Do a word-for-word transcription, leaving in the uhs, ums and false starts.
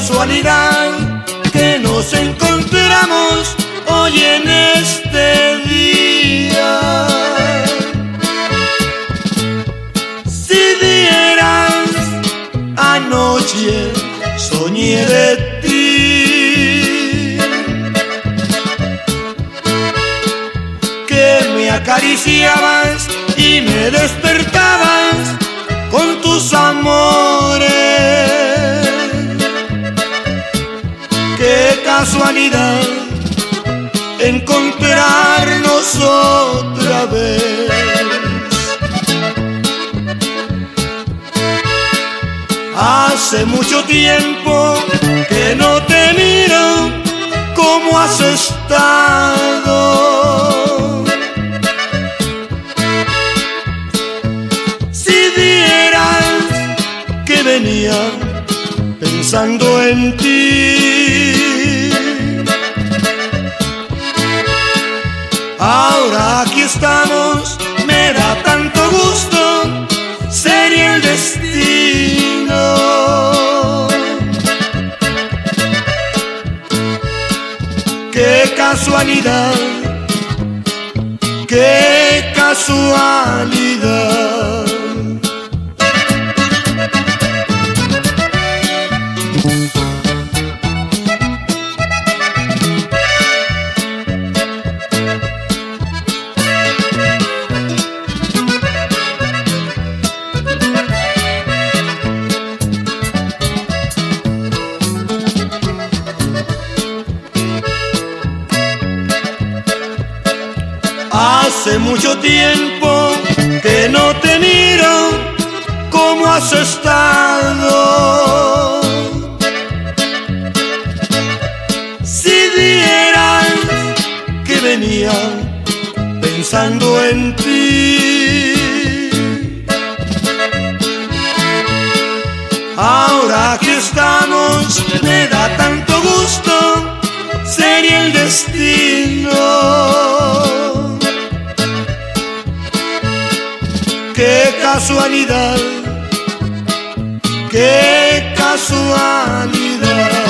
casualidad que nos encontramos hoy en este día. Si vieras, anoche soñé de ti, que me acariciabas y me despertabas con tus amores. Qué casualidad encontrarnos otra vez. Hace mucho tiempo que no te miro. ¿Cómo has estado? Si vieras que venía pensando en ti. Ahora aquí estamos, me da tanto gusto, sería el destino. Qué casualidad, qué casualidad. Hace mucho tiempo que no te miro. ¿Cómo has estado? Si vieras que venía pensando en ti. Ahora que estamos, me da tanto gusto, sería el destino. Qué casualidad, qué casualidad.